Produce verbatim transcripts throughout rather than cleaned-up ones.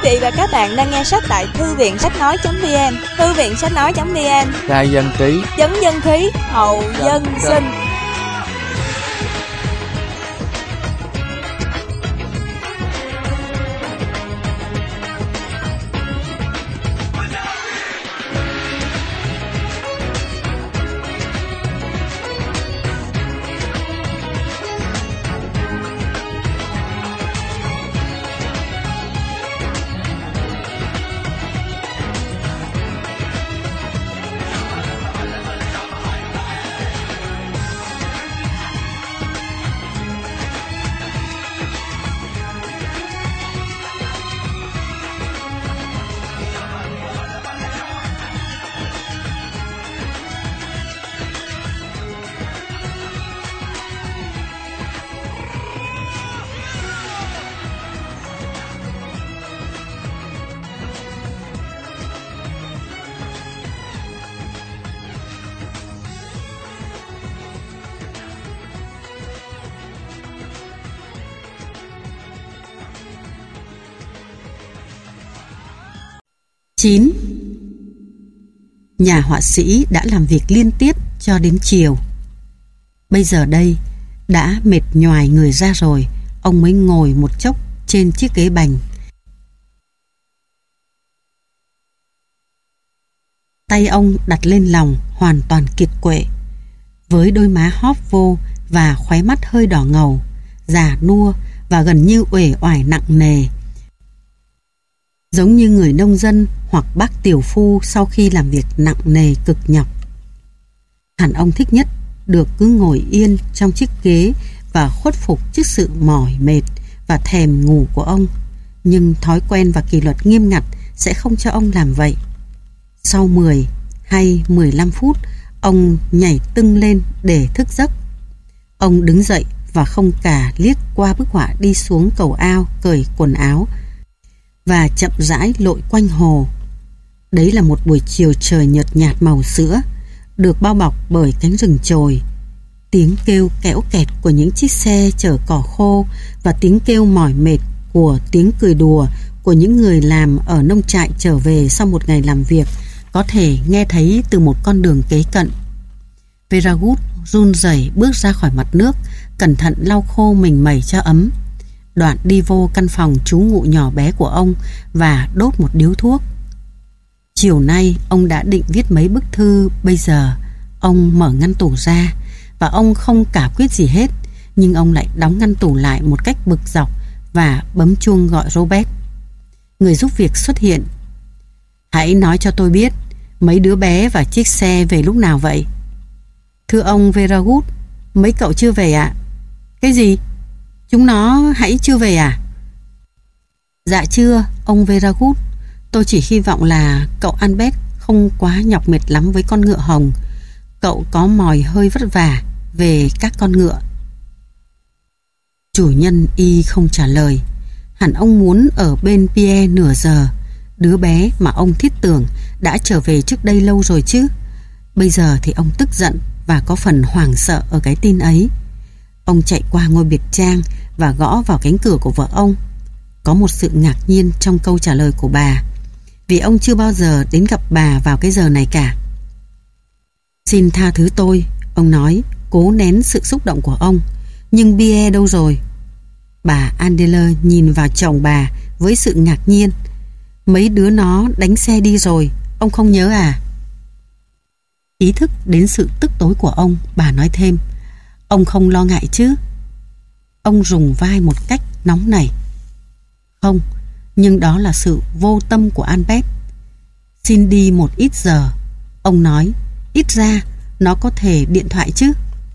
vị và các bạn đang nghe sách tại thư viện sách nói chấm vn. Thư viện sách nói chấm vn. Khai dân trí, Chấn dân khí, hậu dân sinh. chín. Nhà họa sĩ đã làm việc liên tiếp cho đến chiều. Bây giờ đây, đã mệt nhoài người ra rồi, ông mới ngồi một chốc trên chiếc ghế bành. Tay ông đặt lên lòng, hoàn toàn kiệt quệ. Với đôi má hóp vô và khóe mắt hơi đỏ ngầu, già nua và gần như uể oải nặng nề, giống như người nông dân hoặc bác tiểu phu sau khi làm việc nặng nề cực nhọc. Hẳn ông thích nhất được cứ ngồi yên trong chiếc ghế và khuất phục trước sự mỏi mệt và thèm ngủ của ông, nhưng thói quen và kỷ luật nghiêm ngặt sẽ không cho ông làm vậy. Sau mười hay mười lăm phút, ông nhảy tưng lên để thức giấc. Ông đứng dậy và không cả liếc qua bức họa đi xuống cầu ao cởi quần áo và chậm rãi lội quanh hồ. Đấy là một buổi chiều trời nhợt nhạt màu sữa, được bao bọc bởi cánh rừng chồi. Tiếng kêu kẽo kẹt của những chiếc xe chở cỏ khô và tiếng kêu mỏi mệt của tiếng cười đùa của những người làm ở nông trại trở về sau một ngày làm việc có thể nghe thấy từ một con đường kế cận. Veragut run rẩy bước ra khỏi mặt nước, cẩn thận lau khô mình mẩy cho ấm. Đoạn đi vô căn phòng trú ngụ nhỏ bé của ông và đốt một điếu thuốc. Chiều nay ông đã định viết mấy bức thư. Bây giờ ông mở ngăn tủ ra và ông không cả quyết gì hết, nhưng ông lại đóng ngăn tủ lại một cách bực dọc và bấm chuông gọi Robert. Người giúp việc xuất hiện. Hãy nói cho tôi biết mấy đứa bé và chiếc xe về lúc nào vậy? Thưa ông Veragut, mấy cậu chưa về ạ. Cái gì? Chúng nó hãy chưa về à? Dạ chưa, ông Veragut. Tôi chỉ hy vọng là cậu Albert không quá nhọc mệt lắm với con ngựa hồng. Cậu có mỏi hơi vất vả về các con ngựa. Chủ nhân y không trả lời. Hẳn ông muốn ở bên Pierre nửa giờ. Đứa bé mà ông thiết tưởng đã trở về trước đây lâu rồi chứ. Bây giờ thì ông tức giận và có phần hoảng sợ ở cái tin ấy. Ông chạy qua ngôi biệt trang và gõ vào cánh cửa của vợ ông. Có một sự ngạc nhiên trong câu trả lời của bà, vì ông chưa bao giờ đến gặp bà vào cái giờ này cả. Xin tha thứ tôi, ông nói, cố nén sự xúc động của ông. Nhưng Pierre đâu rồi? Bà Adler nhìn vào chồng bà với sự ngạc nhiên. Mấy đứa nó đánh xe đi rồi, ông không nhớ à? Ý thức đến sự tức tối của ông, bà nói thêm, ông không lo ngại chứ? Ông rùng vai một cách nóng nảy. Không, nhưng đó là sự vô tâm của Albert. Xin đi một ít giờ, ông nói, ít ra nó có thể điện thoại chứ.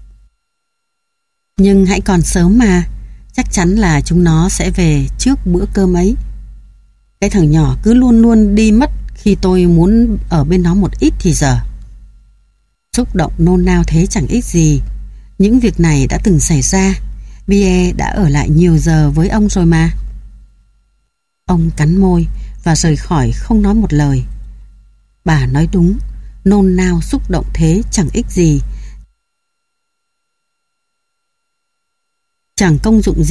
Nhưng hãy còn sớm mà, chắc chắn là chúng nó sẽ về trước bữa cơm ấy. Cái thằng nhỏ cứ luôn luôn đi mất khi tôi muốn ở bên nó một ít thì giờ. Xúc động nôn nao thế chẳng ích gì. Những việc này đã từng xảy ra. Pierre đã ở lại nhiều giờ với ông rồi mà. Ông cắn môi và rời khỏi không nói một lời. Bà nói đúng, nôn nao xúc động thế chẳng ích gì. Chẳng công dụng gì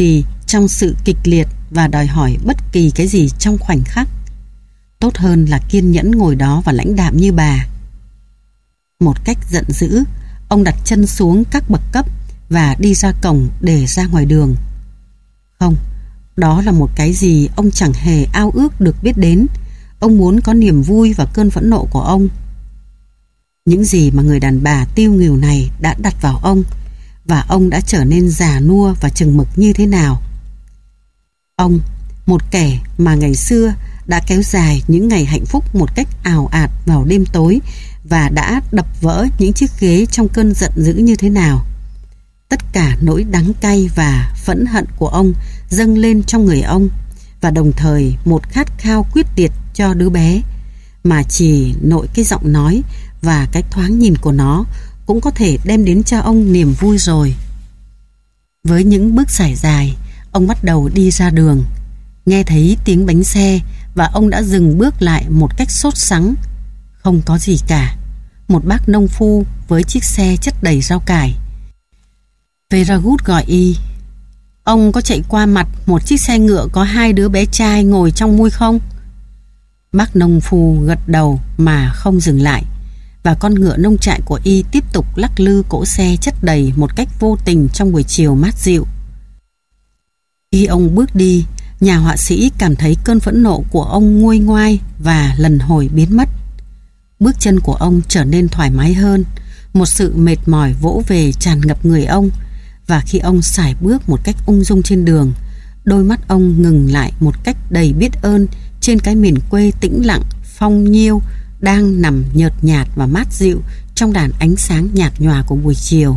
trong sự kịch liệt và đòi hỏi bất kỳ cái gì trong khoảnh khắc. Tốt hơn là kiên nhẫn ngồi đó và lãnh đạm như bà. Một cách giận dữ, ông đặt chân xuống các bậc cấp và đi ra cổng để ra ngoài đường. Không, đó là một cái gì ông chẳng hề ao ước được biết đến. Ông muốn có niềm vui và cơn phẫn nộ của ông. Những gì mà người đàn bà tiêu nghỉu này đã đặt vào ông, và ông đã trở nên già nua và chừng mực như thế nào. Ông, một kẻ mà ngày xưa đã kéo dài những ngày hạnh phúc một cách ào ạt vào đêm tối và đã đập vỡ những chiếc ghế trong cơn giận dữ như thế nào. Tất cả nỗi đắng cay và phẫn hận của ông dâng lên trong người ông, và đồng thời một khát khao quyết liệt cho đứa bé, mà chỉ nội cái giọng nói và cái thoáng nhìn của nó cũng có thể đem đến cho ông niềm vui rồi. Với những bước sải dài, ông bắt đầu đi ra đường. Nghe thấy tiếng bánh xe và ông đã dừng bước lại một cách sốt sắng. Không có gì cả. Một bác nông phu với chiếc xe chất đầy rau cải. Veragut gọi y. Ông có chạy qua mặt một chiếc xe ngựa có hai đứa bé trai ngồi trong mui không? Bác nông phu gật đầu mà không dừng lại, và con ngựa nông trại của y tiếp tục lắc lư cỗ xe chất đầy một cách vô tình trong buổi chiều mát dịu. Khi ông bước đi, nhà họa sĩ cảm thấy cơn phẫn nộ của ông nguôi ngoai và lần hồi biến mất. Bước chân của ông trở nên thoải mái hơn, một sự mệt mỏi vỗ về tràn ngập người ông, và khi ông sải bước một cách ung dung trên đường, đôi mắt ông ngừng lại một cách đầy biết ơn trên cái miền quê tĩnh lặng, phong nhiêu đang nằm nhợt nhạt và mát dịu trong đàn ánh sáng nhạt nhòa của buổi chiều.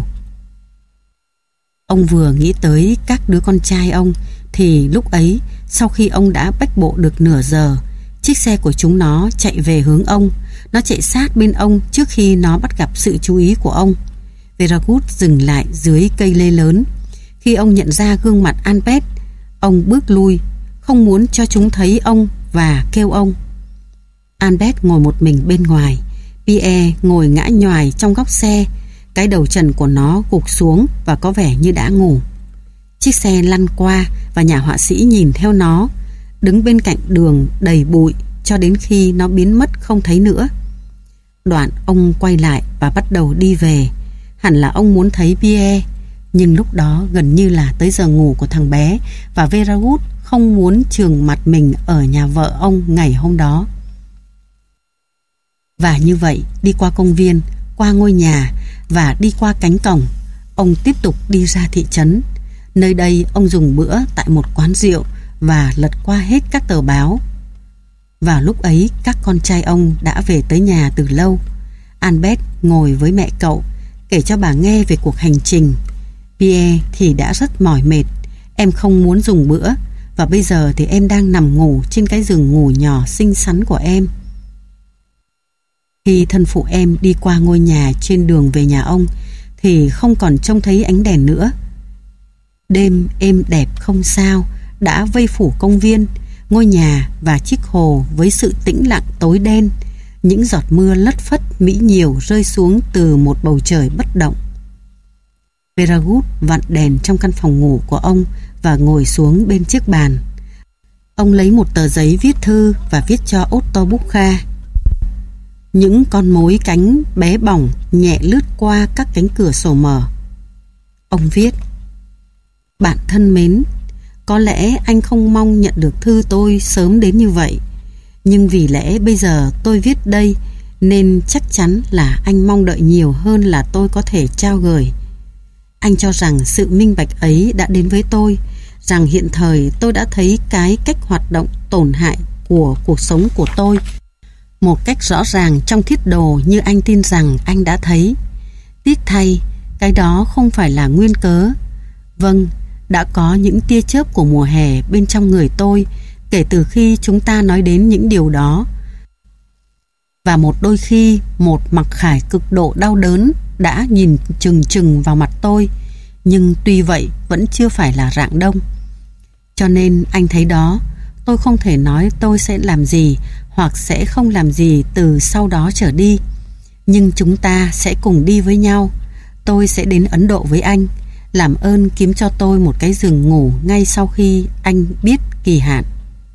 Ông vừa nghĩ tới các đứa con trai ông thì lúc ấy, sau khi ông đã bách bộ được nửa giờ, chiếc xe của chúng nó chạy về hướng ông. Nó chạy sát bên ông trước khi nó bắt gặp sự chú ý của ông. Veragut dừng lại dưới cây lê lớn. Khi ông nhận ra gương mặt Albert, ông bước lui, không muốn cho chúng thấy ông, và kêu ông. Albert ngồi một mình bên ngoài. Pierre ngồi ngã nhoài trong góc xe. Cái đầu trần của nó gục xuống và có vẻ như đã ngủ. Chiếc xe lăn qua và nhà họa sĩ nhìn theo nó, đứng bên cạnh đường đầy bụi cho đến khi nó biến mất không thấy nữa. Đoạn ông quay lại và bắt đầu đi về. Hẳn là ông muốn thấy Pierre, nhưng lúc đó gần như là tới giờ ngủ của thằng bé, và Veragut không muốn chườm mặt mình ở nhà vợ ông ngày hôm đó. Và như vậy, đi qua công viên, qua ngôi nhà và đi qua cánh cổng, ông tiếp tục đi ra thị trấn. Nơi đây ông dùng bữa tại một quán rượu và lật qua hết các tờ báo. Vào lúc ấy, các con trai ông đã về tới nhà từ lâu. Albert ngồi với mẹ cậu, kể cho bà nghe về cuộc hành trình. Pierre thì đã rất mỏi mệt. Em không muốn dùng bữa, và bây giờ thì em đang nằm ngủ trên cái giường ngủ nhỏ xinh xắn của em. Khi thân phụ em đi qua ngôi nhà trên đường về nhà ông thì không còn trông thấy ánh đèn nữa. Đêm êm đẹp không sao đã vây phủ công viên, ngôi nhà và chiếc hồ với sự tĩnh lặng tối đen. Những giọt mưa lất phất mỹ nhiều rơi xuống từ một bầu trời bất động. Veragut vặn đèn trong căn phòng ngủ của ông và ngồi xuống bên chiếc bàn. Ông lấy một tờ giấy viết thư và viết cho Otto Bukha. Những con mối cánh bé bỏng nhẹ lướt qua các cánh cửa sổ mở. Ông viết: Bạn thân mến, có lẽ anh không mong nhận được thư tôi sớm đến như vậy, nhưng vì lẽ bây giờ tôi viết đây nên chắc chắn là anh mong đợi nhiều hơn là tôi có thể trao gửi. Anh cho rằng sự minh bạch ấy đã đến với tôi, rằng hiện thời tôi đã thấy cái cách hoạt động tổn hại của cuộc sống của tôi một cách rõ ràng trong thiết đồ như anh tin rằng anh đã thấy. Tiếc thay, cái đó không phải là nguyên cớ. Vâng, đã có những tia chớp của mùa hè bên trong người tôi kể từ khi chúng ta nói đến những điều đó. Và một đôi khi một mặc khải cực độ đau đớn đã nhìn chừng chừng vào mặt tôi, nhưng tuy vậy vẫn chưa phải là rạng đông. Cho nên anh thấy đó, tôi không thể nói tôi sẽ làm gì hoặc sẽ không làm gì từ sau đó trở đi. Nhưng chúng ta sẽ cùng đi với nhau. Tôi sẽ đến Ấn Độ với anh, làm ơn kiếm cho tôi một cái giường ngủ ngay sau khi anh biết kỳ hạn.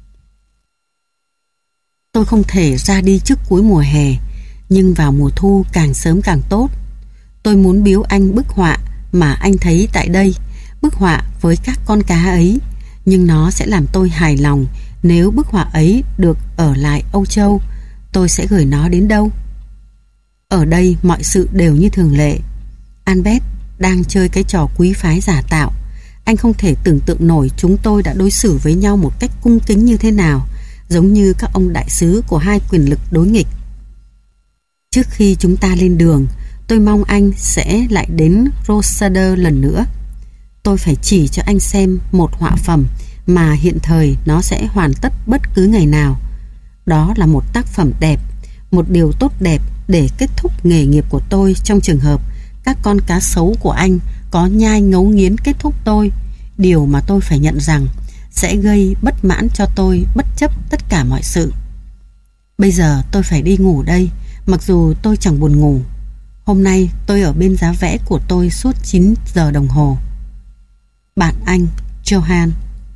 Tôi không thể ra đi trước cuối mùa hè, nhưng vào mùa thu càng sớm càng tốt. Tôi muốn biếu anh bức họa mà anh thấy tại đây, bức họa với các con cá ấy, nhưng nó sẽ làm tôi hài lòng nếu bức họa ấy được ở lại Âu Châu. Tôi sẽ gửi nó đến đâu? Ở đây mọi sự đều như thường lệ. Albert đang chơi cái trò quý phái giả tạo. Anh không thể tưởng tượng nổi chúng tôi đã đối xử với nhau một cách cung kính như thế nào, giống như các ông đại sứ của hai quyền lực đối nghịch. Trước khi chúng ta lên đường, tôi mong anh sẽ lại đến Rosada lần nữa. Tôi phải chỉ cho anh xem một họa phẩm mà hiện thời nó sẽ hoàn tất bất cứ ngày nào. Đó là một tác phẩm đẹp, một điều tốt đẹp để kết thúc nghề nghiệp của tôi trong trường hợp các con cá sấu của anh có nhai ngấu nghiến kết thúc tôi, điều mà tôi phải nhận rằng sẽ gây bất mãn cho tôi bất chấp tất cả mọi sự. Bây giờ tôi phải đi ngủ đây, mặc dù tôi chẳng buồn ngủ. Hôm nay tôi ở bên giá vẽ của tôi suốt chín giờ đồng hồ. Bạn anh, Johan.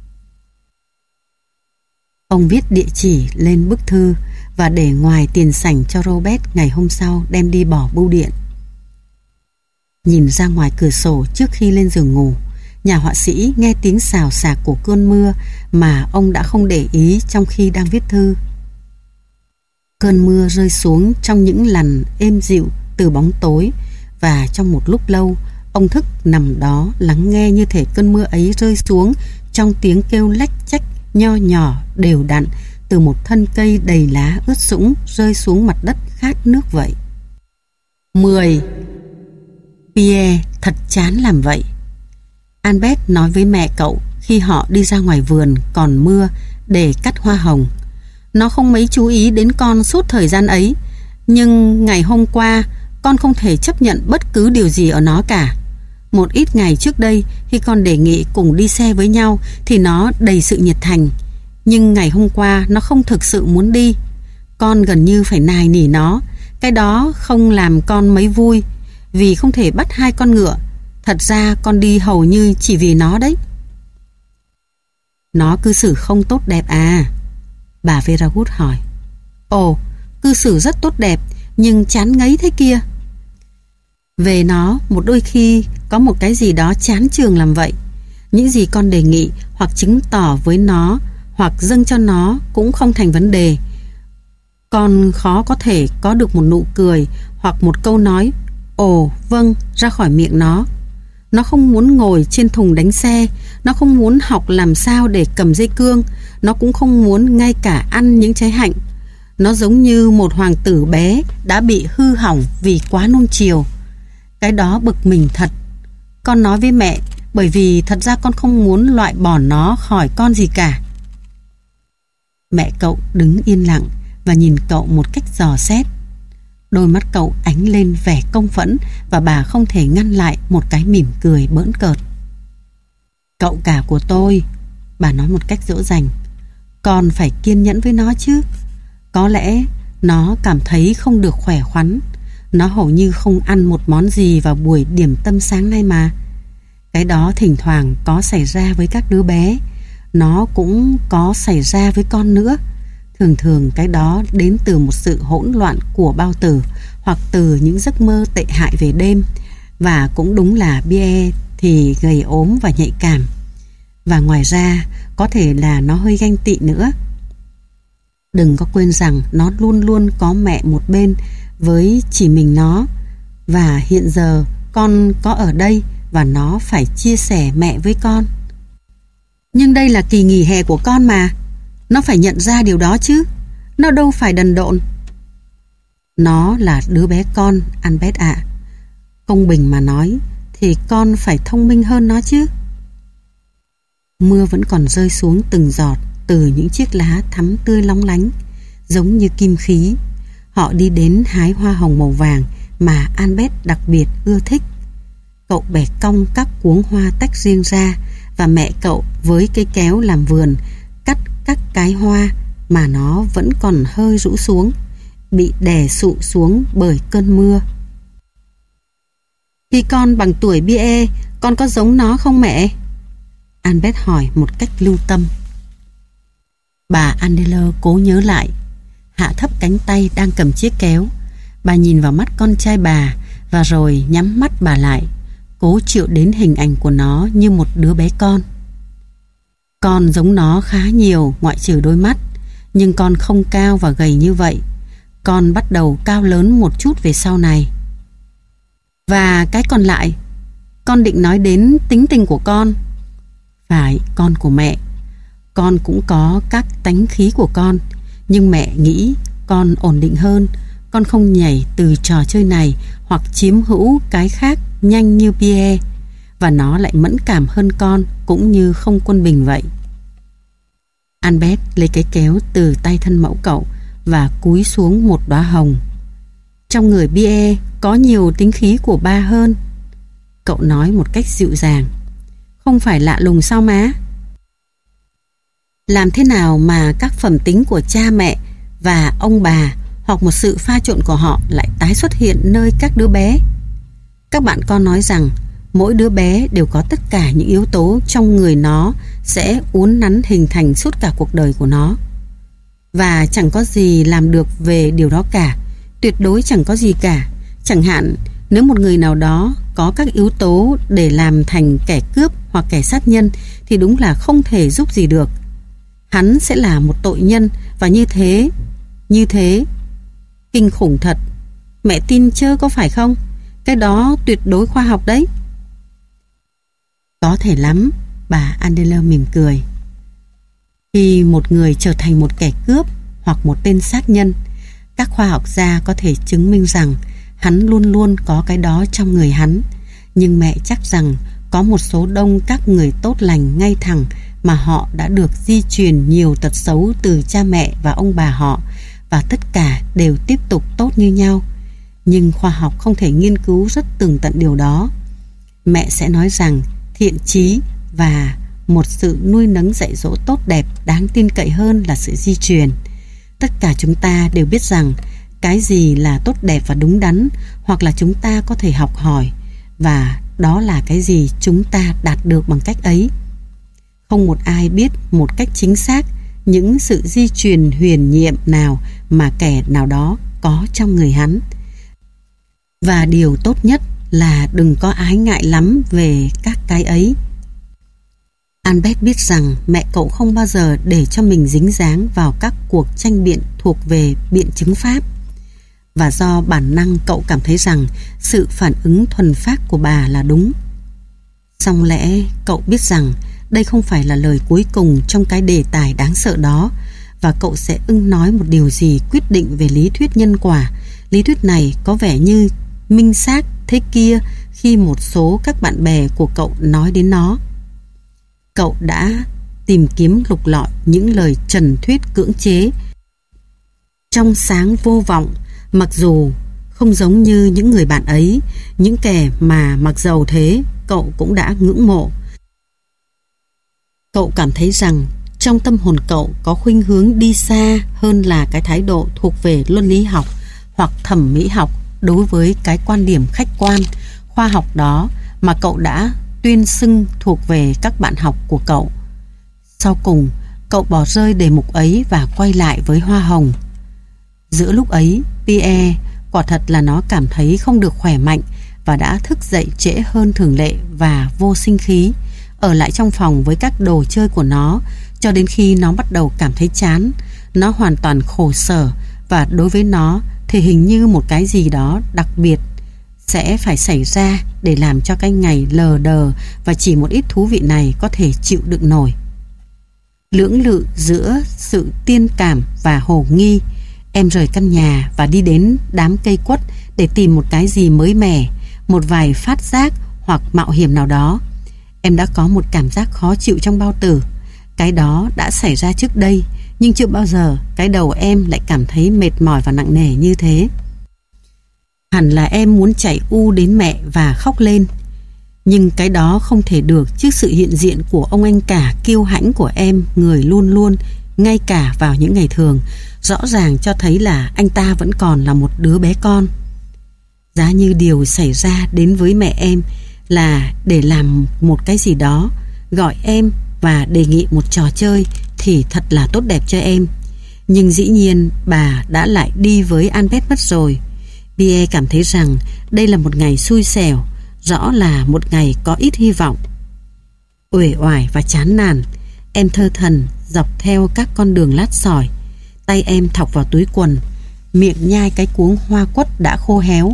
Ông viết địa chỉ lên bức thư và để ngoài tiền sảnh cho Robert ngày hôm sau đem đi bỏ bưu điện. Nhìn ra ngoài cửa sổ trước khi lên giường ngủ, nhà họa sĩ nghe tiếng xào xạc của cơn mưa mà ông đã không để ý trong khi đang viết thư. Cơn mưa rơi xuống trong những làn êm dịu từ bóng tối, và trong một lúc lâu ông thức nằm đó lắng nghe như thể cơn mưa ấy rơi xuống trong tiếng kêu lách chách nho nhỏ đều đặn từ một thân cây đầy lá ướt sũng rơi xuống mặt đất khát nước vậy. mười. Pierre thật chán làm vậy, Albert nói với mẹ cậu khi họ đi ra ngoài vườn còn mưa để cắt hoa hồng. Nó không mấy chú ý đến con suốt thời gian ấy, nhưng ngày hôm qua con không thể chấp nhận bất cứ điều gì ở nó cả. Một ít ngày trước đây, khi con đề nghị cùng đi xe với nhau thì nó đầy sự nhiệt thành, nhưng ngày hôm qua nó không thực sự muốn đi. Con gần như phải nài nỉ nó. Cái đó không làm con mấy vui, vì không thể bắt hai con ngựa. Thật ra con đi hầu như chỉ vì nó đấy. Nó cư xử không tốt đẹp à? Bà Veragut hỏi. Ồ, cư xử rất tốt đẹp, nhưng chán ngấy thế kia. Về nó, một đôi khi có một cái gì đó chán chường làm vậy. Những gì con đề nghị hoặc chứng tỏ với nó hoặc dâng cho nó cũng không thành vấn đề. Con khó có thể có được một nụ cười hoặc một câu nói ồ vâng ra khỏi miệng nó. Nó không muốn ngồi trên thùng đánh xe, nó không muốn học làm sao để cầm dây cương, nó cũng không muốn ngay cả ăn những trái hạnh. Nó giống như một hoàng tử bé đã bị hư hỏng vì quá nuông chiều. Cái đó bực mình thật. Con nói với mẹ, bởi vì thật ra con không muốn loại bỏ nó khỏi con gì cả. Mẹ cậu đứng yên lặng và nhìn cậu một cách dò xét. Đôi mắt cậu ánh lên vẻ công phẫn và bà không thể ngăn lại một cái mỉm cười bỡn cợt. Cậu cả của tôi, bà nói một cách dỗ dành, con phải kiên nhẫn với nó chứ. Có lẽ nó cảm thấy không được khỏe khoắn. Nó hầu như không ăn một món gì vào buổi điểm tâm sáng nay mà. Cái đó thỉnh thoảng có xảy ra với các đứa bé. Nó cũng có xảy ra với con nữa. Thường thường cái đó đến từ một sự hỗn loạn của bao tử hoặc từ những giấc mơ tệ hại về đêm. Và cũng đúng là Pierre thì gầy ốm và nhạy cảm. Và ngoài ra có thể là nó hơi ganh tị nữa. Đừng có quên rằng nó luôn luôn có mẹ một bên với chỉ mình nó. Và hiện giờ con có ở đây và nó phải chia sẻ mẹ với con. Nhưng đây là kỳ nghỉ hè của con mà. Nó phải nhận ra điều đó chứ. Nó đâu phải đần độn. Nó là đứa bé con, Albert ạ. À. Công bình mà nói thì con phải thông minh hơn nó chứ. Mưa vẫn còn rơi xuống từng giọt từ những chiếc lá thắm tươi long lánh, giống như kim khí. Họ đi đến hái hoa hồng màu vàng mà Albert đặc biệt ưa thích. Cậu bẻ cong các cuống hoa tách riêng ra và mẹ cậu với cây kéo làm vườn cắt các cái hoa mà nó vẫn còn hơi rũ xuống, bị đè sụ xuống bởi cơn mưa. Khi con bằng tuổi Pierre, con có giống nó không mẹ? Albert hỏi một cách lưu tâm. Bà Adele cố nhớ lại, hạ thấp cánh tay đang cầm chiếc kéo. Bà nhìn vào mắt con trai bà và rồi nhắm mắt bà lại, cố chịu đến hình ảnh của nó như một đứa bé con. Con giống nó khá nhiều ngoại trừ đôi mắt, nhưng con không cao và gầy như vậy. Con bắt đầu cao lớn một chút về sau này. Và cái còn lại, con định nói đến tính tình của con. Phải, con của mẹ. Con cũng có các tánh khí của con, nhưng mẹ nghĩ con ổn định hơn. Con không nhảy từ trò chơi này hoặc chiếm hữu cái khác nhanh như Pierre, và nó lại mẫn cảm hơn con, cũng như không quân bình vậy. Albert lấy cái kéo từ tay thân mẫu cậu và cúi xuống một đóa hồng. Trong người Pierre có nhiều tính khí của ba hơn. Cậu nói một cách dịu dàng. Không phải lạ lùng sao má? Làm thế nào mà các phẩm tính của cha mẹ và ông bà hoặc một sự pha trộn của họ lại tái xuất hiện nơi các đứa bé? Các bạn con nói rằng mỗi đứa bé đều có tất cả những yếu tố trong người nó sẽ uốn nắn hình thành suốt cả cuộc đời của nó. Và chẳng có gì làm được về điều đó cả. Tuyệt đối chẳng có gì cả. Chẳng hạn nếu một người nào đó có các yếu tố để làm thành kẻ cướp hoặc kẻ sát nhân thì đúng là không thể giúp gì được. Hắn sẽ là một tội nhân, và như thế, như thế, kinh khủng thật. Mẹ tin chớ có phải không? Cái đó tuyệt đối khoa học đấy. Có thể lắm, bà Adele mỉm cười. Khi một người trở thành một kẻ cướp hoặc một tên sát nhân, các khoa học gia có thể chứng minh rằng hắn luôn luôn có cái đó trong người hắn. Nhưng mẹ chắc rằng có một số đông các người tốt lành ngay thẳng mà họ đã được di truyền nhiều tật xấu từ cha mẹ và ông bà họ, và tất cả đều tiếp tục tốt như nhau. Nhưng khoa học không thể nghiên cứu rất tường tận điều đó. Mẹ sẽ nói rằng thiện chí và một sự nuôi nấng dạy dỗ tốt đẹp đáng tin cậy hơn là sự di truyền. Tất cả chúng ta đều biết rằng cái gì là tốt đẹp và đúng đắn, hoặc là chúng ta có thể học hỏi, và đó là cái gì chúng ta đạt được bằng cách ấy. Không một ai biết một cách chính xác những sự di truyền huyền nhiệm nào mà kẻ nào đó có trong người hắn. Và điều tốt nhất là đừng có ái ngại lắm về các cái ấy. Albert biết rằng mẹ cậu không bao giờ để cho mình dính dáng vào các cuộc tranh biện thuộc về biện chứng pháp, và do bản năng cậu cảm thấy rằng sự phản ứng thuần phác của bà là đúng. Song lẽ cậu biết rằng đây không phải là lời cuối cùng trong cái đề tài đáng sợ đó, và cậu sẽ ưng nói một điều gì quyết định về lý thuyết nhân quả. Lý thuyết này có vẻ như minh xác thế kia khi một số các bạn bè của cậu nói đến nó. Cậu đã tìm kiếm lục lọi những lời trần thuyết cưỡng chế, trong sáng vô vọng, mặc dù không giống như những người bạn ấy, những kẻ mà mặc dầu thế cậu cũng đã ngưỡng mộ. Cậu cảm thấy rằng trong tâm hồn cậu có khuynh hướng đi xa hơn là cái thái độ thuộc về luân lý học hoặc thẩm mỹ học đối với cái quan điểm khách quan, khoa học đó mà cậu đã tuyên xưng thuộc về các bạn học của cậu. Sau cùng, cậu bỏ rơi đề mục ấy và quay lại với hoa hồng. Giữa lúc ấy, Pierre quả thật là nó cảm thấy không được khỏe mạnh và đã thức dậy trễ hơn thường lệ và vô sinh khí, ở lại trong phòng với các đồ chơi của nó cho đến khi nó bắt đầu cảm thấy chán. Nó hoàn toàn khổ sở, và đối với nó thì hình như một cái gì đó đặc biệt sẽ phải xảy ra để làm cho cái ngày lờ đờ và chỉ một ít thú vị này có thể chịu đựng nổi. Lưỡng lự giữa sự tiên cảm và hồ nghi, em rời căn nhà và đi đến đám cây quất để tìm một cái gì mới mẻ, một vài phát giác hoặc mạo hiểm nào đó. Em đã có một cảm giác khó chịu trong bao tử. Cái đó đã xảy ra trước đây, nhưng chưa bao giờ cái đầu em lại cảm thấy mệt mỏi và nặng nề như thế. Hẳn là em muốn chạy u đến mẹ và khóc lên, nhưng cái đó không thể được trước sự hiện diện của ông anh cả kiêu hãnh của em, người luôn luôn, ngay cả vào những ngày thường, rõ ràng cho thấy là anh ta vẫn còn là một đứa bé con. Giá như điều xảy ra đến với mẹ em là để làm một cái gì đó, gọi em và đề nghị một trò chơi thì thật là tốt đẹp cho em. Nhưng dĩ nhiên bà đã lại đi với Albert mất rồi. Pierre cảm thấy rằng đây là một ngày xui xẻo, rõ là một ngày có ít hy vọng. Uể oải và chán nản, em thơ thẩn dọc theo các con đường lát sỏi. Tay em thọc vào túi quần, miệng nhai cái cuống hoa quất đã khô héo.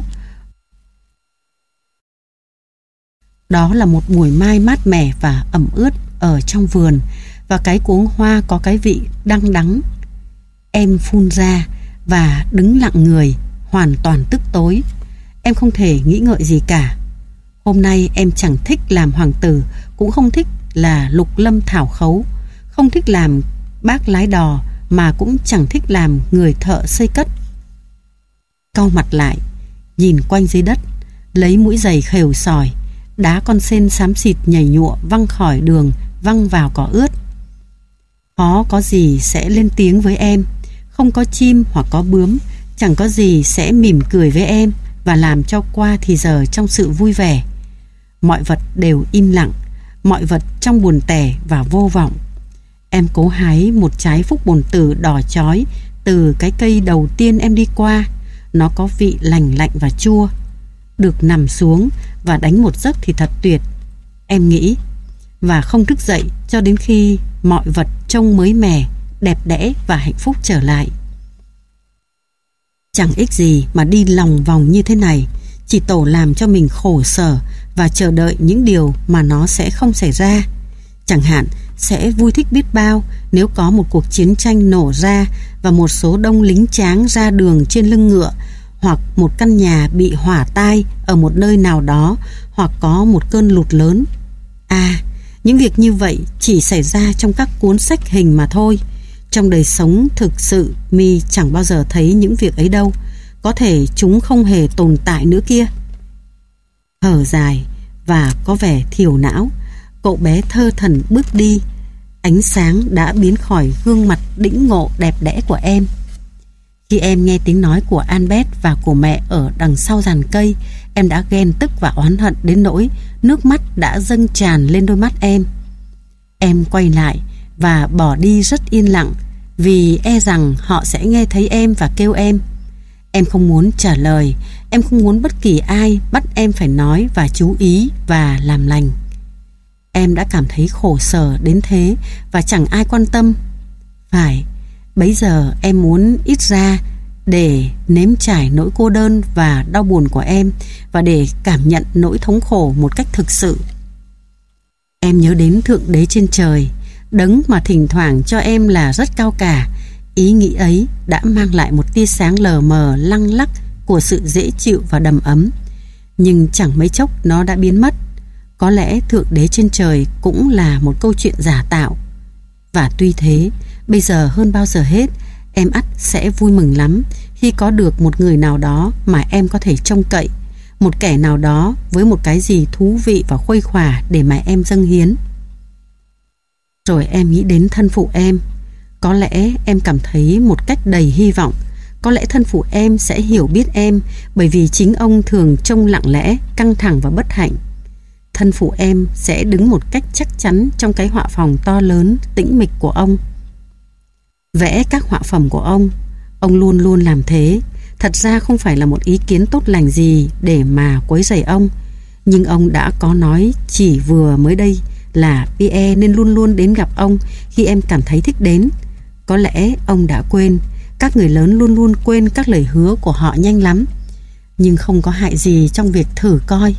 Đó là một buổi mai mát mẻ và ẩm ướt ở trong vườn, và cái cuống hoa có cái vị đắng đắng. Em phun ra và đứng lặng người, hoàn toàn tức tối. Em không thể nghĩ ngợi gì cả. Hôm nay em chẳng thích làm hoàng tử, cũng không thích là lục lâm thảo khấu, không thích làm bác lái đò, mà cũng chẳng thích làm người thợ xây cất. Cau mặt lại, nhìn quanh dưới đất, lấy mũi giày khều sỏi, đá con sên xám xịt nhảy nhụa văng khỏi đường, văng vào cỏ ướt. Khó có gì sẽ lên tiếng với em, không có chim hoặc có bướm, chẳng có gì sẽ mỉm cười với em và làm cho qua thì giờ trong sự vui vẻ. Mọi vật đều im lặng, mọi vật trong buồn tẻ và vô vọng. Em cố hái một trái phúc bồn tử đỏ chói từ cái cây đầu tiên em đi qua. Nó có vị lành lạnh và chua. Được nằm xuống và đánh một giấc thì thật tuyệt, em nghĩ, và không thức dậy cho đến khi mọi vật trông mới mẻ, đẹp đẽ và hạnh phúc trở lại. Chẳng ích gì mà đi lòng vòng như thế này, chỉ tổ làm cho mình khổ sở và chờ đợi những điều mà nó sẽ không xảy ra. Chẳng hạn, sẽ vui thích biết bao nếu có một cuộc chiến tranh nổ ra và một số đông lính tráng ra đường trên lưng ngựa, hoặc một căn nhà bị hỏa tai ở một nơi nào đó, hoặc có một cơn lụt lớn. À, những việc như vậy chỉ xảy ra trong các cuốn sách hình mà thôi. Trong đời sống thực sự, mi chẳng bao giờ thấy những việc ấy đâu. Có thể chúng không hề tồn tại nữa kia. Thở dài và có vẻ thiểu não, cậu bé thơ thẩn bước đi. Ánh sáng đã biến khỏi gương mặt đĩnh ngộ đẹp đẽ của em. Khi em nghe tiếng nói của Albert và của mẹ ở đằng sau giàn cây, em đã ghen tức và oán hận đến nỗi nước mắt đã dâng tràn lên đôi mắt em. Em quay lại và bỏ đi rất yên lặng, vì e rằng họ sẽ nghe thấy em và kêu em. Em không muốn trả lời, em không muốn bất kỳ ai bắt em phải nói và chú ý và làm lành. Em đã cảm thấy khổ sở đến thế và chẳng ai quan tâm. Phải, bấy giờ em muốn ít ra để nếm trải nỗi cô đơn và đau buồn của em, và để cảm nhận nỗi thống khổ một cách thực sự. Em nhớ đến Thượng Đế trên trời, đấng mà thỉnh thoảng cho em là rất cao cả. Ý nghĩ ấy đã mang lại một tia sáng lờ mờ lăng lắc của sự dễ chịu và đầm ấm. Nhưng chẳng mấy chốc nó đã biến mất. Có lẽ Thượng Đế trên trời cũng là một câu chuyện giả tạo. Và tuy thế, bây giờ hơn bao giờ hết, em ắt sẽ vui mừng lắm khi có được một người nào đó mà em có thể trông cậy, một kẻ nào đó với một cái gì thú vị và khuây khỏa để mà em dâng hiến. Rồi em nghĩ đến thân phụ em. Có lẽ em cảm thấy một cách đầy hy vọng. Có lẽ thân phụ em sẽ hiểu biết em, bởi vì chính ông thường trông lặng lẽ, căng thẳng và bất hạnh. Thân phụ em sẽ đứng một cách chắc chắn trong cái họa phòng to lớn, tĩnh mịch của ông. Vẽ các họa phẩm của ông, ông luôn luôn làm thế. Thật ra không phải là một ý kiến tốt lành gì để mà quấy rầy ông, nhưng ông đã có nói chỉ vừa mới đây là Pierre nên luôn luôn đến gặp ông khi em cảm thấy thích đến. Có lẽ ông đã quên. Các người lớn luôn luôn quên các lời hứa của họ nhanh lắm. Nhưng không có hại gì trong việc thử coi.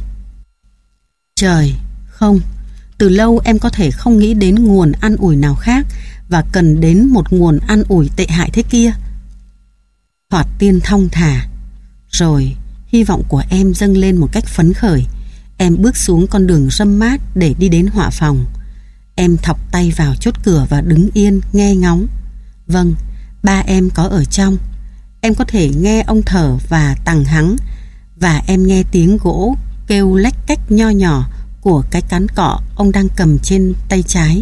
Trời, không. Từ lâu em có thể không nghĩ đến nguồn an ủi nào khác và cần đến một nguồn an ủi tệ hại thế kia. Thoạt tiên thong thả. Rồi hy vọng của em dâng lên một cách phấn khởi. Em bước xuống con đường râm mát để đi đến họa phòng. Em thọc tay vào chốt cửa và đứng yên nghe ngóng. Vâng, ba em có ở trong. Em có thể nghe ông thở và tằng hắng, và em nghe tiếng gỗ kêu lách cách nho nhỏ của cái cán cọ ông đang cầm trên tay trái.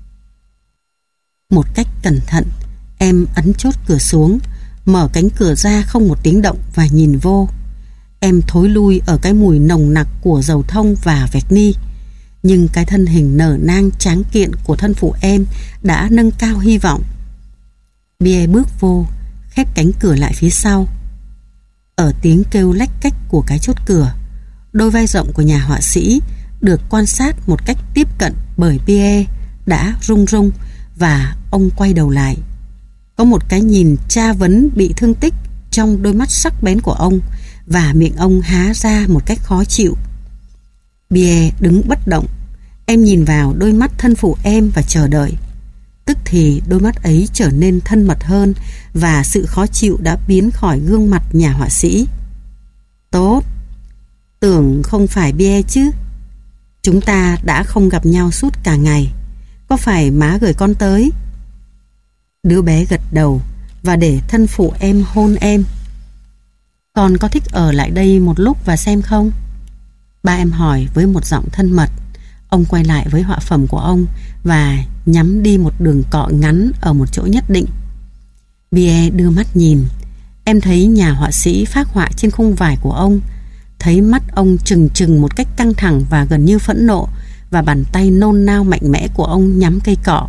Một cách cẩn thận, em ấn chốt cửa xuống, mở cánh cửa ra không một tiếng động và nhìn vô. Em thối lui ở cái mùi nồng nặc của dầu thông và vẹt ni, nhưng cái thân hình nở nang tráng kiện của thân phụ em đã nâng cao hy vọng. Pierre bước vô, khép cánh cửa lại phía sau. Ở tiếng kêu lách cách của cái chốt cửa, đôi vai rộng của nhà họa sĩ được quan sát một cách tiếp cận bởi Pierre đã rung rung, và ông quay đầu lại. Có một cái nhìn tra vấn bị thương tích trong đôi mắt sắc bén của ông, và miệng ông há ra một cách khó chịu. Pierre đứng bất động. Em nhìn vào đôi mắt thân phụ em và chờ đợi. Tức thì đôi mắt ấy trở nên thân mật hơn, và sự khó chịu đã biến khỏi gương mặt nhà họa sĩ. Tốt. Tưởng không phải Pierre chứ? Chúng ta đã không gặp nhau suốt cả ngày. Có phải má gửi con tới? Đứa bé gật đầu và để thân phụ em hôn em. Con có thích ở lại đây một lúc và xem không? Ba em hỏi với một giọng thân mật. Ông quay lại với họa phẩm của ông và nhắm đi một đường cọ ngắn ở một chỗ nhất định. Pierre đưa mắt nhìn. Em thấy nhà họa sĩ phác họa trên khung vải của ông, thấy mắt ông trừng trừng một cách căng thẳng và gần như phẫn nộ, và bàn tay nôn nao mạnh mẽ của ông nhắm cây cọ.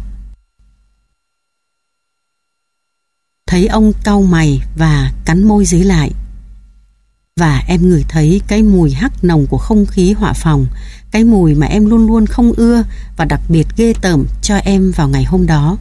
Thấy ông cau mày và cắn môi dưới lại. Và em ngửi thấy cái mùi hắc nồng của không khí họa phòng, cái mùi mà em luôn luôn không ưa và đặc biệt ghê tởm cho em vào ngày hôm đó.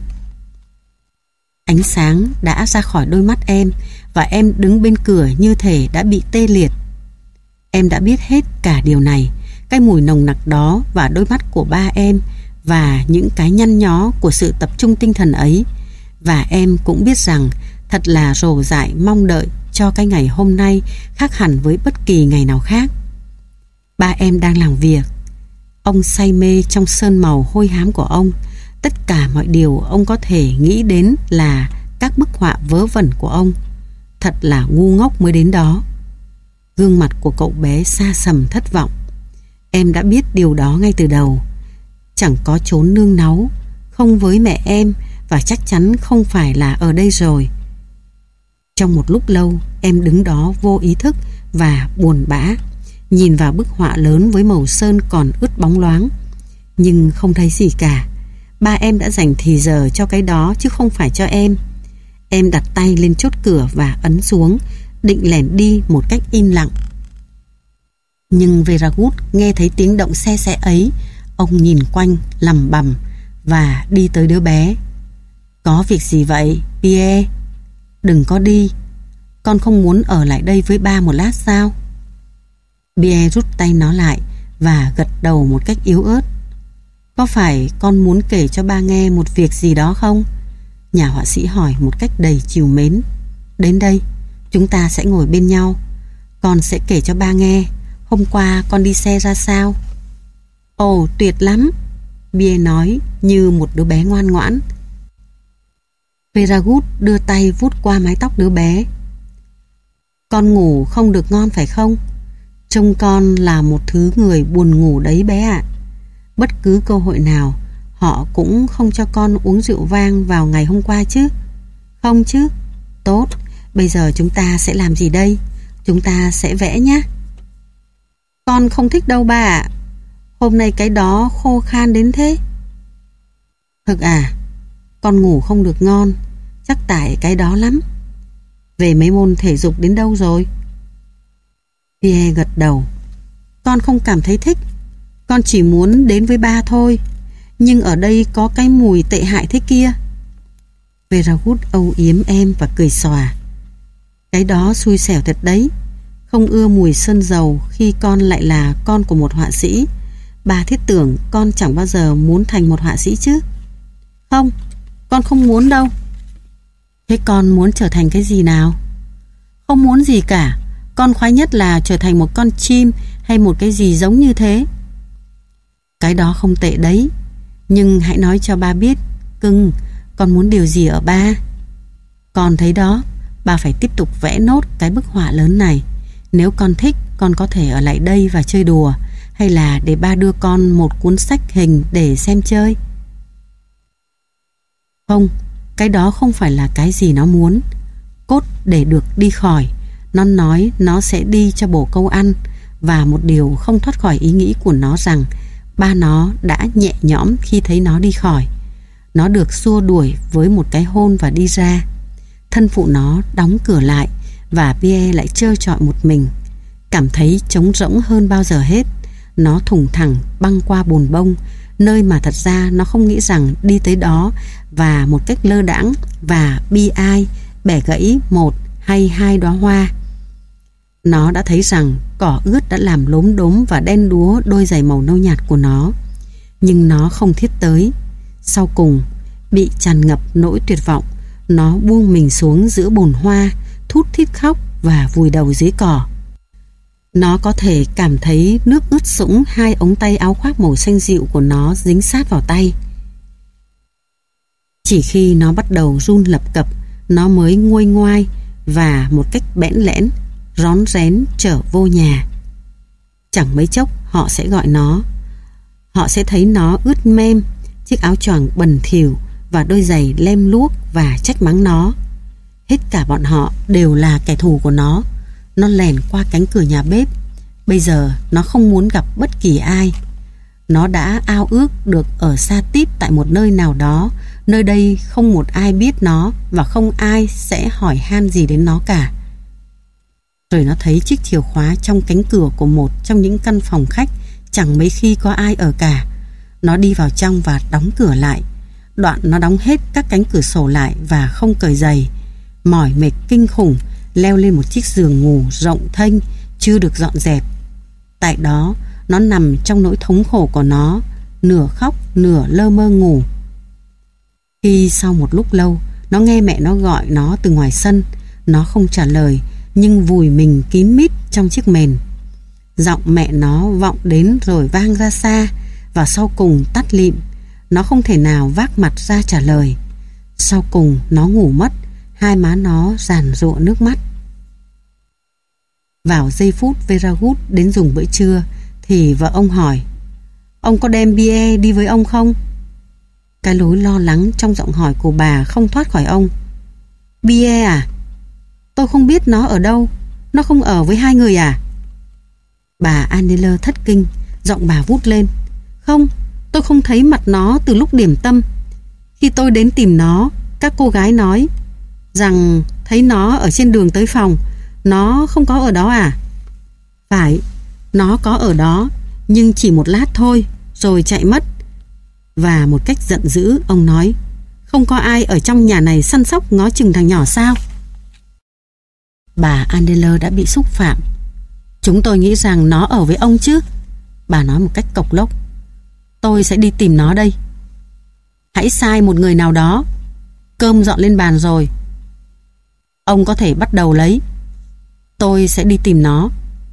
Ánh sáng đã ra khỏi đôi mắt em, và em đứng bên cửa như thể đã bị tê liệt. Em đã biết hết cả điều này, cái mùi nồng nặc đó và đôi mắt của ba em và những cái nhăn nhó của sự tập trung tinh thần ấy. Và em cũng biết rằng thật là rồ dại mong đợi cho cái ngày hôm nay khác hẳn với bất kỳ ngày nào khác. Ba em đang làm việc. Ông say mê trong sơn màu hôi hám của ông. Tất cả mọi điều ông có thể nghĩ đến là các bức họa vớ vẩn của ông. Thật là ngu ngốc mới đến đó. Gương mặt của cậu bé xa sầm thất vọng. Em đã biết điều đó ngay từ đầu. Chẳng có chốn nương náu, không với mẹ em, và chắc chắn không phải là ở đây rồi. Trong một lúc lâu, em đứng đó vô ý thức và buồn bã, nhìn vào bức họa lớn với màu sơn còn ướt bóng loáng, nhưng không thấy gì cả. Ba em đã dành thì giờ cho cái đó chứ không phải cho em. Em đặt tay lên chốt cửa và ấn xuống, định lẻn đi một cách im lặng. Nhưng Veragut nghe thấy tiếng động xe xe ấy. Ông nhìn quanh lẩm bẩm và đi tới đứa bé. Có việc gì vậy, Pierre? Đừng có đi. Con không muốn ở lại đây với ba một lát sao? Pierre rút tay nó lại và gật đầu một cách yếu ớt. Có phải con muốn kể cho ba nghe một việc gì đó không? Nhà họa sĩ hỏi một cách đầy trìu mến. Đến đây, chúng ta sẽ ngồi bên nhau. Con sẽ kể cho ba nghe hôm qua con đi xe ra sao. Ồ, tuyệt lắm, Pierre nói như một đứa bé ngoan ngoãn. Veragut đưa tay vuốt qua mái tóc đứa bé. Con ngủ không được ngon phải không? Trông con là một thứ người buồn ngủ đấy bé ạ. Bất cứ cơ hội nào họ cũng không cho con uống rượu vang vào ngày hôm qua chứ? Không chứ? Tốt, bây giờ chúng ta sẽ làm gì đây? Chúng ta sẽ vẽ nhé. Con không thích đâu ba ạ. Hôm nay cái đó khô khan đến thế. Thực à? Con ngủ không được ngon, chắc tại cái đó lắm. Về mấy môn thể dục đến đâu rồi? Pierre gật đầu. Con không cảm thấy thích. Con chỉ muốn đến với ba thôi. Nhưng ở đây có cái mùi tệ hại thế kia. Veragut âu yếm em và cười xòa. Cái đó xui xẻo thật đấy. Không ưa mùi sơn dầu khi con lại là con của một họa sĩ. Bà thiết tưởng con chẳng bao giờ muốn thành một họa sĩ chứ? Không, con không muốn đâu. Thế con muốn trở thành cái gì nào? Không muốn gì cả. Con khoái nhất là trở thành một con chim hay một cái gì giống như thế. Cái đó không tệ đấy. Nhưng hãy nói cho ba biết, cưng, con muốn điều gì ở ba. Con thấy đó, ba phải tiếp tục vẽ nốt cái bức họa lớn này. Nếu con thích, con có thể ở lại đây và chơi đùa, hay là để ba đưa con một cuốn sách hình để xem chơi. Không, cái đó không phải là cái gì nó muốn. Cốt để được đi khỏi, Nó nói nó sẽ đi cho bồ câu ăn, và một điều không thoát khỏi ý nghĩ của nó rằng ba nó đã nhẹ nhõm khi thấy nó đi khỏi. Nó được xua đuổi với một cái hôn và đi ra. Thân phụ nó đóng cửa lại và Pierre lại trơ trọi một mình, cảm thấy trống rỗng hơn bao giờ hết. Nó thùng thẳng băng qua bồn bông, nơi mà thật ra nó không nghĩ rằng đi tới đó và một cách lơ đãng và bi ai bẻ gãy một hay hai đóa hoa. Nó đã thấy rằng cỏ ướt đã làm lốm đốm và đen đúa đôi giày màu nâu nhạt của nó, nhưng nó không thiết tới. Sau cùng, bị tràn ngập nỗi tuyệt vọng, nó buông mình xuống giữa bồn hoa, thút thít khóc và vùi đầu dưới cỏ. Nó có thể cảm thấy nước ướt sũng hai ống tay áo khoác màu xanh dịu của nó dính sát vào tay. Chỉ khi nó bắt đầu run lập cập, nó mới nguôi ngoai và một cách bẽn lẽn rón rén trở vô nhà. Chẳng mấy chốc họ sẽ gọi nó. Họ sẽ thấy nó ướt mem, chiếc áo choàng bẩn thỉu và đôi giày lem luốc và trách mắng nó. Hết cả bọn họ đều là kẻ thù của nó. Nó lèn qua cánh cửa nhà bếp. Bây giờ nó không muốn gặp bất kỳ ai. Nó đã ao ước được ở xa tít tại một nơi nào đó, nơi đây không một ai biết nó và không ai sẽ hỏi han gì đến nó cả. Rồi nó thấy chiếc chìa khóa trong cánh cửa của một trong những căn phòng khách chẳng mấy khi có ai ở cả. Nó đi vào trong và đóng cửa lại. Đoạn nó đóng hết các cánh cửa sổ lại và không cởi giày. Mỏi mệt kinh khủng, leo lên một chiếc giường ngủ rộng thênh chưa được dọn dẹp. Tại đó, nó nằm trong nỗi thống khổ của nó, nửa khóc nửa lơ mơ ngủ. Khi sau một lúc lâu, nó nghe mẹ nó gọi nó từ ngoài sân. Nó không trả lời, nhưng vùi mình kín mít trong chiếc mền. Giọng mẹ nó vọng đến rồi vang ra xa, và sau cùng tắt lịm. Nó không thể nào vác mặt ra trả lời. Sau cùng nó ngủ mất, hai má nó giàn giụa nước mắt. Vào giây phút Veragut đến dùng bữa trưa thì vợ ông hỏi: "Ông có đem Pierre đi với ông không?" Cái lối lo lắng trong giọng hỏi của bà không thoát khỏi ông. "Pierre à? Tôi không biết nó ở đâu. Nó không ở với hai người à?" Bà Andeler thất kinh, giọng bà vút lên: "Không, tôi không thấy mặt nó từ lúc điểm tâm. Khi tôi đến tìm nó, các cô gái nói rằng thấy nó ở trên đường tới phòng. Nó không có ở đó à?" "Phải, nó có ở đó, nhưng chỉ một lát thôi, rồi chạy mất." Và một cách giận dữ, ông nói: "Không có ai ở trong nhà này săn sóc ngó chừng thằng nhỏ sao?" Bà Andeler đã bị xúc phạm. "Chúng tôi nghĩ rằng nó ở với ông chứ." Bà nói một cách cộc lốc. "Tôi sẽ đi tìm nó đây." "Hãy sai một người nào đó. Cơm dọn lên bàn rồi. Ông có thể bắt đầu lấy. Tôi sẽ đi tìm nó."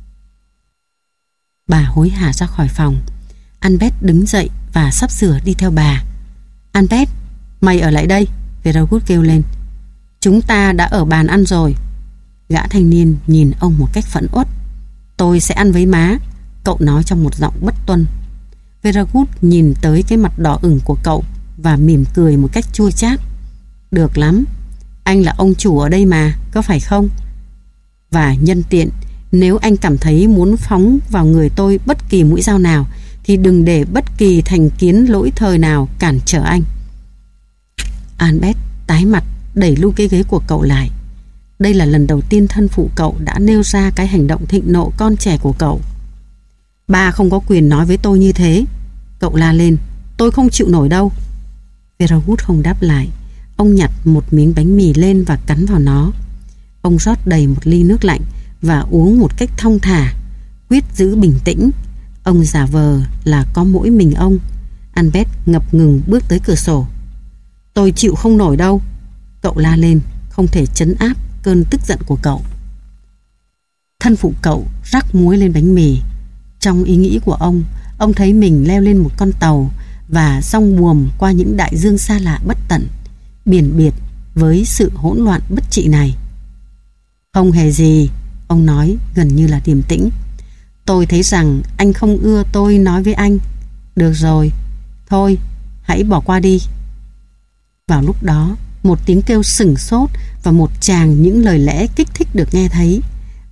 Bà hối hả ra khỏi phòng. Albert đứng dậy và sắp sửa đi theo bà. "Albert, mày ở lại đây," Veragut kêu lên. "Chúng ta đã ở bàn ăn rồi." Gã thanh niên nhìn ông một cách phẫn uất. "Tôi sẽ ăn với má," cậu nói trong một giọng bất tuân. Veragut nhìn tới cái mặt đỏ ửng của cậu và mỉm cười một cách chua chát. "Được lắm, anh là ông chủ ở đây mà, có phải không? Và nhân tiện, nếu anh cảm thấy muốn phóng vào người tôi bất kỳ mũi dao nào thì đừng để bất kỳ thành kiến lỗi thời nào cản trở anh." Albert tái mặt, đẩy lui cái ghế của cậu lại. Đây là lần đầu tiên thân phụ cậu đã nêu ra cái hành động thịnh nộ con trẻ của cậu. "Ba không có quyền nói với tôi như thế," cậu la lên. "Tôi không chịu nổi đâu." Veragut không đáp lại. Ông nhặt một miếng bánh mì lên và cắn vào nó. Ông rót đầy một ly nước lạnh và uống một cách thong thả, quyết giữ bình tĩnh. Ông giả vờ là có mỗi mình ông. Albert ngập ngừng bước tới cửa sổ. "Tôi chịu không nổi đâu," cậu la lên, không thể trấn áp cơn tức giận của cậu. Thân phụ cậu rắc muối lên bánh mì. Trong ý nghĩ của ông, ông thấy mình leo lên một con tàu và song buồm qua những đại dương xa lạ bất tận, biển biệt với sự hỗn loạn bất trị này. "Không hề gì," ông nói gần như là điềm tĩnh. "Tôi thấy rằng anh không ưa tôi nói với anh. Được rồi, thôi, hãy bỏ qua đi." Vào lúc đó, một tiếng kêu sửng sốt và một tràng những lời lẽ kích thích được nghe thấy.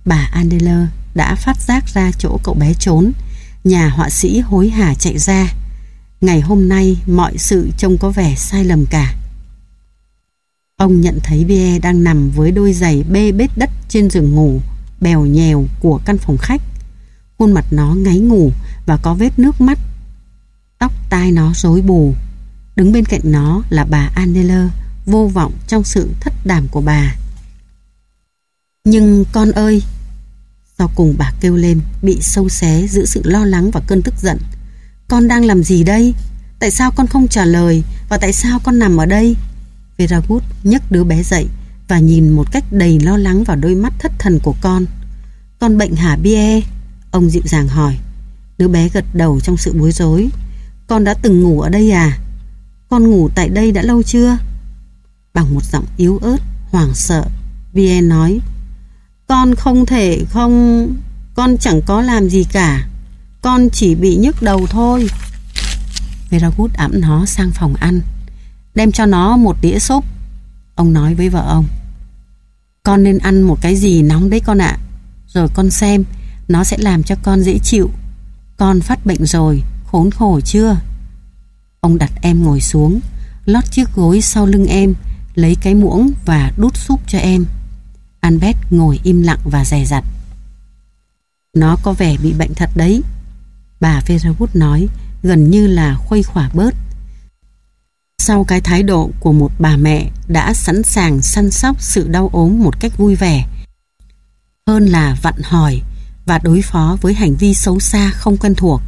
Bà Adler đã phát giác ra chỗ cậu bé trốn. Nhà họa sĩ hối hả chạy ra. Ngày hôm nay mọi sự trông có vẻ sai lầm cả. Ông nhận thấy Pierre đang nằm với đôi giày bê bết đất trên giường ngủ bèo nhèo của căn phòng khách. Khuôn mặt nó ngáy ngủ và có vết nước mắt. Tóc tai nó rối bù. Đứng bên cạnh nó là bà Adler, vô vọng trong sự thất đảm của bà. Nhưng con ơi! Sau cùng bà kêu lên, bị sâu xé giữa sự lo lắng và cơn tức giận. Con đang làm gì đây? Tại sao con không trả lời? Và tại sao con nằm ở đây? Veragut nhấc đứa bé dậy và nhìn một cách đầy lo lắng vào đôi mắt thất thần của con. Con bệnh hả Pierre? Ông dịu dàng hỏi. Đứa bé gật đầu trong sự bối rối. Con đã từng ngủ ở đây à? Con ngủ tại đây đã lâu chưa? Bằng một giọng yếu ớt, hoảng sợ, Pierre nói, con không thể không... Con chẳng có làm gì cả. Con chỉ bị nhức đầu thôi. Veragut ẵm nó sang phòng ăn. Đem cho nó một đĩa súp. Ông nói với vợ ông. Con nên ăn một cái gì nóng đấy con ạ. Rồi con xem nó sẽ làm cho con dễ chịu. Con phát bệnh rồi, khốn khổ chưa? Ông đặt em ngồi xuống, lót chiếc gối sau lưng em, lấy cái muỗng và đút súp cho em. Albert ngồi im lặng và dè dặt. Nó có vẻ bị bệnh thật đấy, bà Veragut nói, gần như là khuây khỏa bớt. Sau cái thái độ của một bà mẹ đã sẵn sàng săn sóc sự đau ốm một cách vui vẻ, hơn là vặn hỏi và đối phó với hành vi xấu xa không quen thuộc.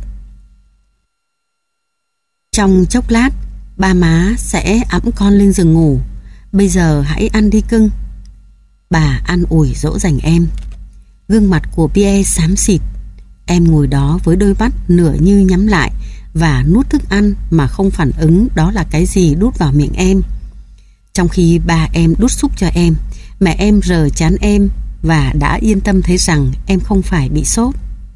Trong chốc lát, ba má sẽ ẵm con lên giường ngủ. Bây giờ hãy ăn đi cưng. Bà an ủi dỗ dành em. Gương mặt của Pierre xám xịt. Em ngồi đó với đôi mắt nửa như nhắm lại và nuốt thức ăn mà không phản ứng đó là cái gì đút vào miệng em. Trong khi ba em đút súp cho em, mẹ em rờ trán em và đã yên tâm thấy rằng em không phải bị sốt.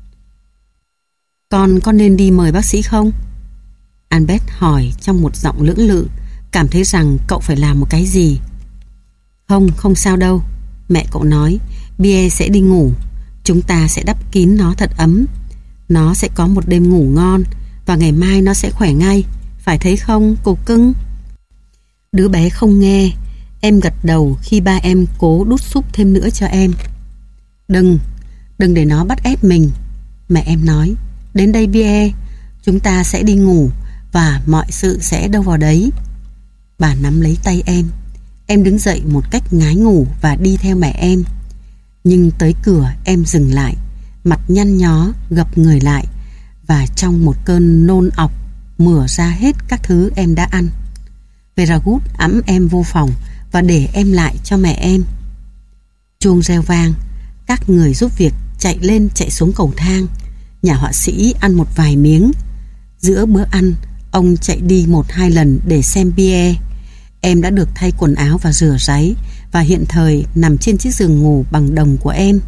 Con có nên đi mời bác sĩ không? Albert hỏi trong một giọng lưỡng lự, cảm thấy rằng cậu phải làm một cái gì. Không, không sao đâu, mẹ cậu nói. Pierre sẽ đi ngủ. Chúng ta sẽ đắp kín nó thật ấm. Nó sẽ có một đêm ngủ ngon và ngày mai nó sẽ khỏe ngay. Phải thấy không, cục cưng? Đứa bé không nghe. Em gật đầu khi ba em cố đút súp thêm nữa cho em. Đừng, đừng để nó bắt ép mình, mẹ em nói. Đến đây Pierre, chúng ta sẽ đi ngủ và mọi sự sẽ đâu vào đấy. Bà nắm lấy tay em. Em đứng dậy một cách ngái ngủ và đi theo mẹ em. Nhưng tới cửa em dừng lại, mặt nhăn nhó, gập người lại và trong một cơn nôn ọc mửa ra hết các thứ em đã ăn. Veragut ẵm em vô phòng và để em lại cho mẹ em. Chuông reo vang, các người giúp việc chạy lên chạy xuống cầu thang. Nhà họa sĩ ăn một vài miếng. Giữa bữa ăn, ông chạy đi một hai lần để xem Pierre. Em đã được thay quần áo và rửa ráy và hiện thời nằm trên chiếc giường ngủ bằng đồng của em.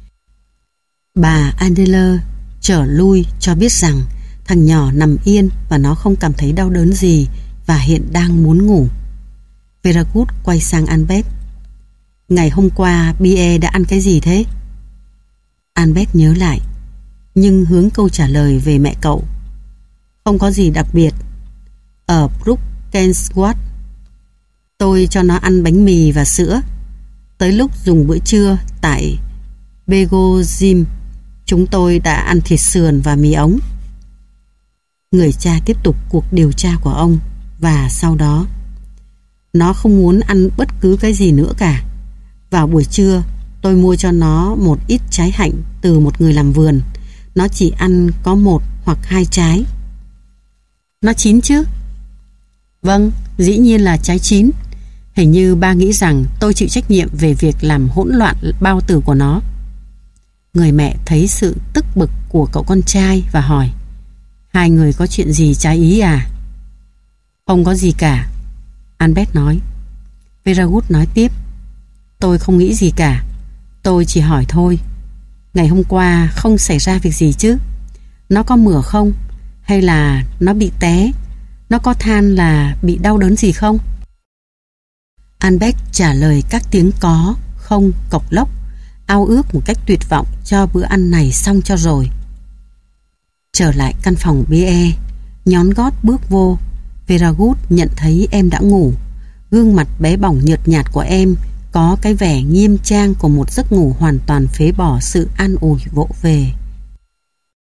Bà Adler trở lui cho biết rằng thằng nhỏ nằm yên và nó không cảm thấy đau đớn gì và hiện đang muốn ngủ. Veragut quay sang Albert. Ngày hôm qua Pierre đã ăn cái gì thế? Albert nhớ lại, nhưng hướng câu trả lời về mẹ cậu. Không có gì đặc biệt. Ở Brookensworth, tôi cho nó ăn bánh mì và sữa. Tới lúc dùng bữa trưa tại Begozim, chúng tôi đã ăn thịt sườn và mì ống. Người cha tiếp tục cuộc điều tra của ông và sau đó nó không muốn ăn bất cứ cái gì nữa cả. Vào buổi trưa, tôi mua cho nó một ít trái hạnh từ một người làm vườn. Nó chỉ ăn có một hoặc hai trái. Nó chín chứ? Vâng, dĩ nhiên là trái chín. Hình như ba nghĩ rằng tôi chịu trách nhiệm về việc làm hỗn loạn bao tử của nó. Người mẹ thấy sự tức bực của cậu con trai và hỏi, hai người có chuyện gì trái ý à? Không có gì cả, Albert nói. Veragut nói tiếp, tôi không nghĩ gì cả. Tôi chỉ hỏi thôi. Ngày hôm qua không xảy ra việc gì chứ? Nó có mửa không? Hay là nó bị té? Nó có than là bị đau đớn gì không? Albert trả lời các tiếng có, không, cộc lốc. ao ước một cách tuyệt vọng cho bữa ăn này xong cho rồi. Trở lại căn phòng bia, nhón gót bước vô. Veragut nhận thấy em đã ngủ. Gương mặt bé bỏng nhợt nhạt của em có cái vẻ nghiêm trang của một giấc ngủ hoàn toàn phế bỏ sự an ủi vỗ về.